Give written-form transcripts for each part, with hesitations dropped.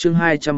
chương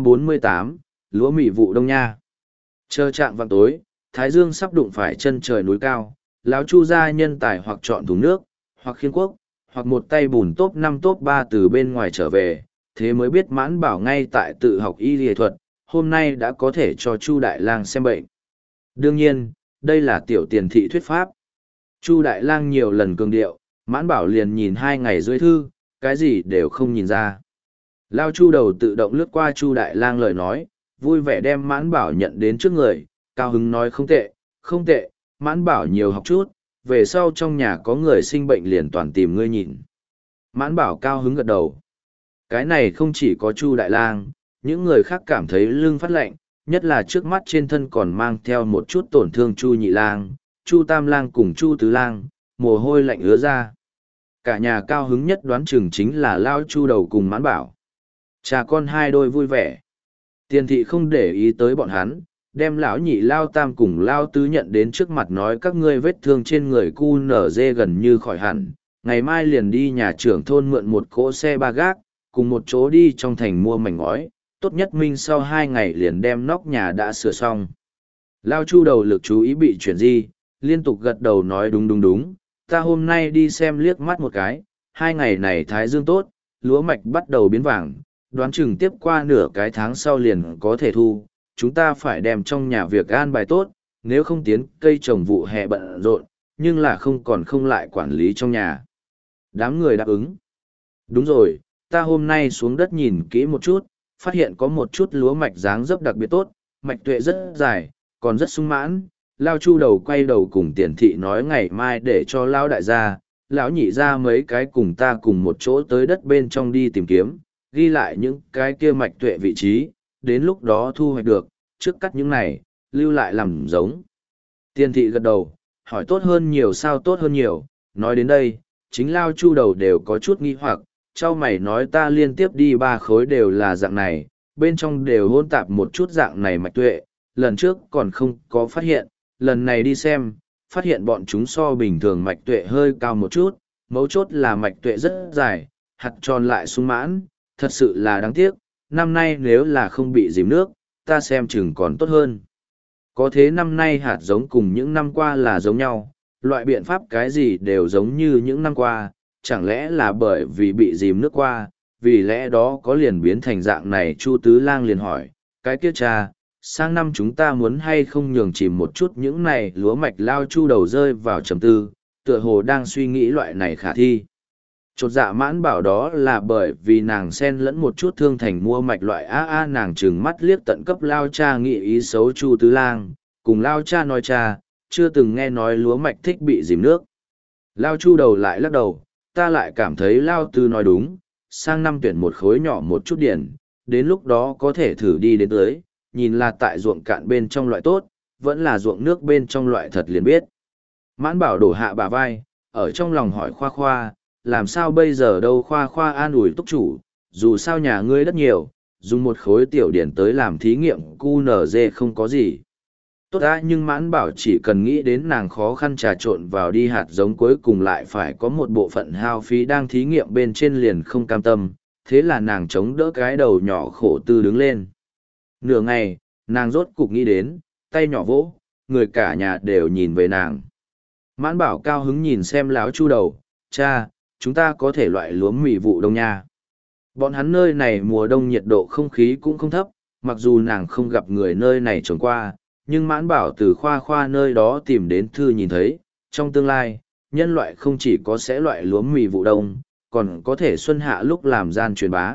248, lúa mì vụ đông nha. Chờ chạm vào tối, thái dương sắp đụng phải chân trời núi cao, lão Chu gia nhân tài hoặc chọn thùng nước, hoặc khiên quốc, hoặc một tay bùn top 5 top 3 từ bên ngoài trở về, thế mới biết Mãn Bảo ngay tại tự học y y thuật, hôm nay đã có thể cho Chu Đại Lang xem bệnh. Đương nhiên, đây là tiểu tiền thị thuyết pháp. Chu Đại Lang nhiều lần cường điệu, Mãn Bảo liền nhìn 2 ngày dưới thư, cái gì đều không nhìn ra. Lao Chu đầu tự động lướt qua Chu Đại Lang lời nói, vui vẻ đem Mãn Bảo nhận đến trước người, cao hứng nói không tệ, không tệ, Mãn Bảo nhiều học chút, về sau trong nhà có người sinh bệnh liền toàn tìm ngươi nhìn. Mãn Bảo cao hứng gật đầu. Cái này không chỉ có Chu Đại Lang, những người khác cảm thấy lưng phát lạnh, nhất là trước mắt trên thân còn mang theo một chút tổn thương Chu Nhị Lang, Chu Tam Lang cùng Chu Tứ Lang, mồ hôi lạnh ứa ra. Cả nhà cao hứng nhất đoán chừng chính là Lao Chu đầu cùng Mãn Bảo. Cha con hai đôi vui vẻ. Tiền thị không để ý tới bọn hắn, đem lão nhị Lao Tam cùng Lao Tứ nhận đến trước mặt nói các ngươi vết thương trên người cu nở dê gần như khỏi hẳn, ngày mai liền đi nhà trưởng thôn mượn một cỗ xe ba gác, cùng một chỗ đi trong thành mua mảnh ngói, tốt nhất minh sau 2 ngày liền đem nóc nhà đã sửa xong. Lao Chu đầu lực chú ý bị chuyển di, liên tục gật đầu nói đúng đúng đúng, ta hôm nay đi xem liếc mắt một cái, 2 ngày này thái dương tốt, lúa mạch bắt đầu biến vàng, đoán chừng tiếp qua nửa cái tháng sau liền có thể thu, chúng ta phải đem trong nhà việc an bài tốt, nếu không tiến cây trồng vụ hè bận rộn, nhưng là không lại quản lý trong nhà. Đám người đáp ứng. Đúng rồi, ta hôm nay xuống đất nhìn kỹ một chút, phát hiện có một chút lúa mạch dáng dấp đặc biệt tốt, mạch tuệ rất dài, còn rất sung mãn. Lao Chu đầu quay đầu cùng tiền thị nói ngày mai để cho Lao đại gia, lão nhị ra mấy cái cùng ta cùng một chỗ tới đất bên trong đi tìm kiếm, ghi lại những cái kia mạch tuệ vị trí, đến lúc đó thu hoạch được, trước cắt những này, lưu lại làm giống. Tiền thị gật đầu, hỏi tốt hơn nhiều sao tốt hơn nhiều, nói đến đây, chính Lao Chu đầu đều có chút nghi hoặc, trao mày nói ta liên tiếp đi 3 khối đều là dạng này, bên trong đều hôn tạp một chút dạng này mạch tuệ, lần trước còn không có phát hiện, lần này đi xem, phát hiện bọn chúng so bình thường mạch tuệ hơi cao một chút, mấu chốt là mạch tuệ rất dài, hạt tròn lại sung mãn, thật sự là đáng tiếc, năm nay nếu là không bị dìm nước, ta xem chừng còn tốt hơn. Có thế năm nay hạt giống cùng những năm qua là giống nhau, loại biện pháp cái gì đều giống như những năm qua, chẳng lẽ là bởi vì bị dìm nước qua, vì lẽ đó có liền biến thành dạng này. Chu Tứ Lang liền hỏi, cái kia cha, sang năm chúng ta muốn hay không nhường chìm một chút những này lúa mạch. Lao Chu đầu rơi vào trầm tư, tựa hồ đang suy nghĩ loại này khả thi. Chột dạ Mãn bảo đó là bởi vì nàng xen lẫn một chút thương thành mua mạch loại nàng trừng mắt liếc tận cấp Lao cha nghị ý xấu Chu Tứ Lang, cùng Lao cha nói cha, chưa từng nghe nói lúa mạch thích bị dìm nước. Lao Chu đầu lại lắc đầu, ta lại cảm thấy Lao Tư nói đúng, sang năm tuyển một khối nhỏ một chút điển, đến lúc đó có thể thử đi đến tới, nhìn là tại ruộng cạn bên trong loại tốt, vẫn là ruộng nước bên trong loại thật liền biết. Mãn bảo đổ hạ bà vai, ở trong lòng hỏi Khoa Khoa, làm sao bây giờ đâu. Khoa Khoa an ủi túc chủ, dù sao nhà ngươi đất nhiều, dùng một khối tiểu điển tới làm thí nghiệm QNZ không có gì. Tốt đã, nhưng Mãn bảo chỉ cần nghĩ đến nàng khó khăn trà trộn vào đi hạt giống cuối cùng lại phải có một bộ phận hao phí đang thí nghiệm bên trên liền không cam tâm, thế là nàng chống đỡ cái đầu nhỏ khổ tư đứng lên. Nửa ngày, nàng rốt cục nghĩ đến, tay nhỏ vỗ, người cả nhà đều nhìn về nàng. Mãn bảo cao hứng nhìn xem Lão Chu đầu, cha, chúng ta có thể loại lúa mì vụ đông nha. Bọn hắn nơi này mùa đông nhiệt độ không khí cũng không thấp, mặc dù nàng không gặp người nơi này trồng qua, nhưng Mãn bảo từ Khoa Khoa nơi đó tìm đến thư nhìn thấy, trong tương lai, nhân loại không chỉ có sẽ loại lúa mì vụ đông, còn có thể xuân hạ lúc làm gian truyền bá.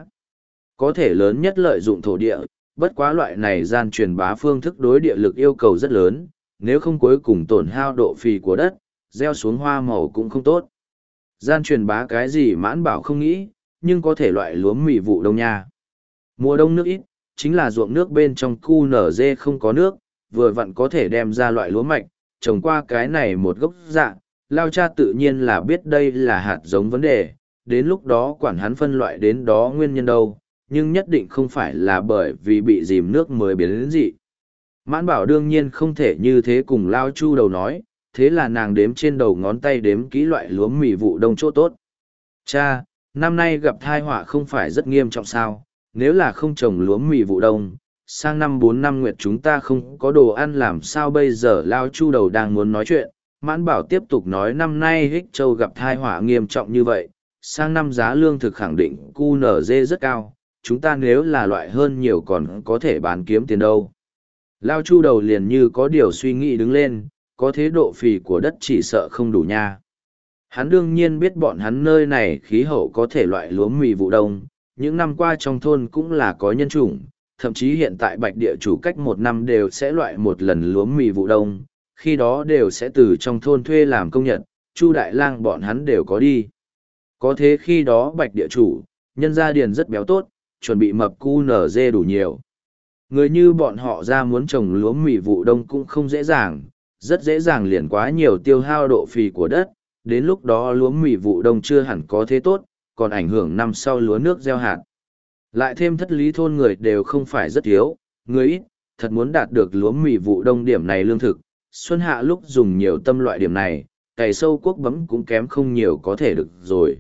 Có thể lớn nhất lợi dụng thổ địa, bất quá loại này gian truyền bá phương thức đối địa lực yêu cầu rất lớn, nếu không cuối cùng tổn hao độ phì của đất, gieo xuống hoa màu cũng không tốt. Gian truyền bá cái gì Mãn bảo không nghĩ, nhưng có thể loại lúa mì vụ đông nha. Mùa đông nước ít, chính là ruộng nước bên trong QNZ không có nước, vừa vặn có thể đem ra loại lúa mạch, trồng qua cái này một gốc dạng, Lao cha tự nhiên là biết đây là hạt giống vấn đề, đến lúc đó quản hắn phân loại đến đó nguyên nhân đâu, nhưng nhất định không phải là bởi vì bị dìm nước mới biến đến dị. Mãn bảo đương nhiên không thể như thế cùng Lao Chu đầu nói, thế là nàng đếm trên đầu ngón tay đếm kỹ loại lúa mì vụ đông chỗ tốt. Cha, năm nay gặp tai họa không phải rất nghiêm trọng sao, nếu là không trồng lúa mì vụ đông, sang năm 4 năm nguyệt chúng ta không có đồ ăn làm sao bây giờ. Lao Chu Đầu đang muốn nói chuyện, Mãn Bảo tiếp tục nói năm nay Hích Châu gặp tai họa nghiêm trọng như vậy, sang năm giá lương thực khẳng định QNZ rất cao, chúng ta nếu là loại hơn nhiều còn có thể bán kiếm tiền đâu. Lao Chu Đầu liền như có điều suy nghĩ đứng lên, có thế độ phì của đất chỉ sợ không đủ nha. Hắn đương nhiên biết bọn hắn nơi này khí hậu có thể loại lúa mì vụ đông, những năm qua trong thôn cũng là có nhân chủng, thậm chí hiện tại Bạch địa chủ cách 1 năm đều sẽ loại một lần lúa mì vụ đông, khi đó đều sẽ từ trong thôn thuê làm công nhận, Chu Đại Lang bọn hắn đều có đi. Có thế khi đó Bạch địa chủ, nhân gia điền rất béo tốt, chuẩn bị mập QNZ đủ nhiều. Người như bọn họ ra muốn trồng lúa mì vụ đông cũng không dễ dàng, rất dễ dàng liền quá nhiều tiêu hao độ phì của đất, đến lúc đó lúa mì vụ đông chưa hẳn có thế tốt, còn ảnh hưởng năm sau lúa nước gieo hạt. Lại thêm thất lý thôn người đều không phải rất thiếu, người ít, thật muốn đạt được lúa mì vụ đông điểm này lương thực, xuân hạ lúc dùng nhiều tâm loại điểm này, cày sâu quốc bấm cũng kém không nhiều có thể được rồi.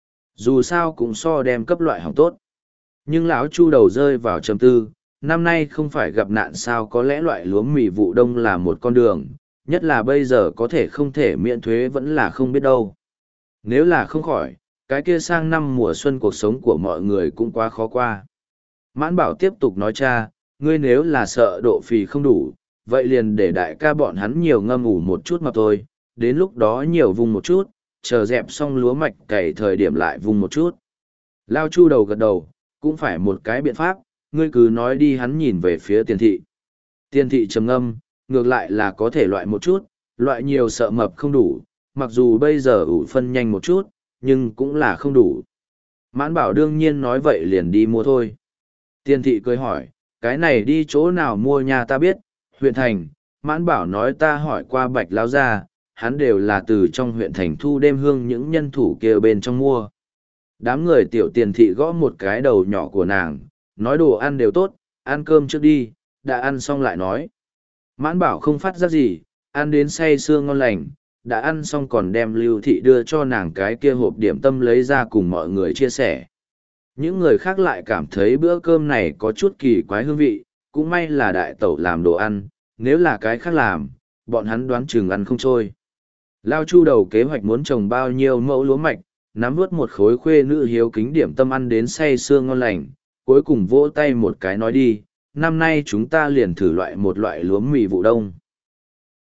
Dù sao cũng so đem cấp loại hỏng tốt. Nhưng lão Chu Đầu rơi vào trầm tư, năm nay không phải gặp nạn sao, có lẽ loại lúa mì vụ đông là một con đường, nhất là bây giờ có thể không thể miễn thuế vẫn là không biết đâu. Nếu là không khỏi, cái kia sang năm mùa xuân cuộc sống của mọi người cũng quá khó qua. Mãn Bảo tiếp tục nói cha, ngươi nếu là sợ độ phì không đủ, vậy liền để đại ca bọn hắn nhiều ngâm ủ một chút mà thôi, đến lúc đó nhiều vùng một chút, chờ dẹp xong lúa mạch cày thời điểm lại vùng một chút. Lao Chu Đầu gật đầu, cũng phải một cái biện pháp, ngươi cứ nói đi. Hắn nhìn về phía Tiền thị. Tiền thị trầm ngâm, ngược lại là có thể loại một chút, loại nhiều sợ mập không đủ, mặc dù bây giờ ủ phân nhanh một chút, nhưng cũng là không đủ. Mãn Bảo đương nhiên nói vậy liền đi mua thôi. Tiền thị cười hỏi, cái này đi chỗ nào mua nhà ta biết, huyện thành. Mãn Bảo nói ta hỏi qua Bạch Lão gia, hắn đều là từ trong huyện thành thu đêm hương những nhân thủ kia bên trong mua. Đám người tiểu Tiền thị gõ một cái đầu nhỏ của nàng, nói đồ ăn đều tốt, ăn cơm trước đi, đã ăn xong lại nói. Mãn Bảo không phát giác gì, ăn đến say sưa ngon lành, đã ăn xong còn đem Lưu Thị đưa cho nàng cái kia hộp điểm tâm lấy ra cùng mọi người chia sẻ. Những người khác lại cảm thấy bữa cơm này có chút kỳ quái hương vị, cũng may là đại tẩu làm đồ ăn, nếu là cái khác làm, bọn hắn đoán chừng ăn không trôi. Lao Chu Đầu kế hoạch muốn trồng bao nhiêu mẫu lúa mạch, nắm vớt một khối khuê nữ hiếu kính điểm tâm ăn đến say sưa ngon lành, cuối cùng vỗ tay một cái nói đi, năm nay chúng ta liền thử loại một loại lúa mì vụ đông.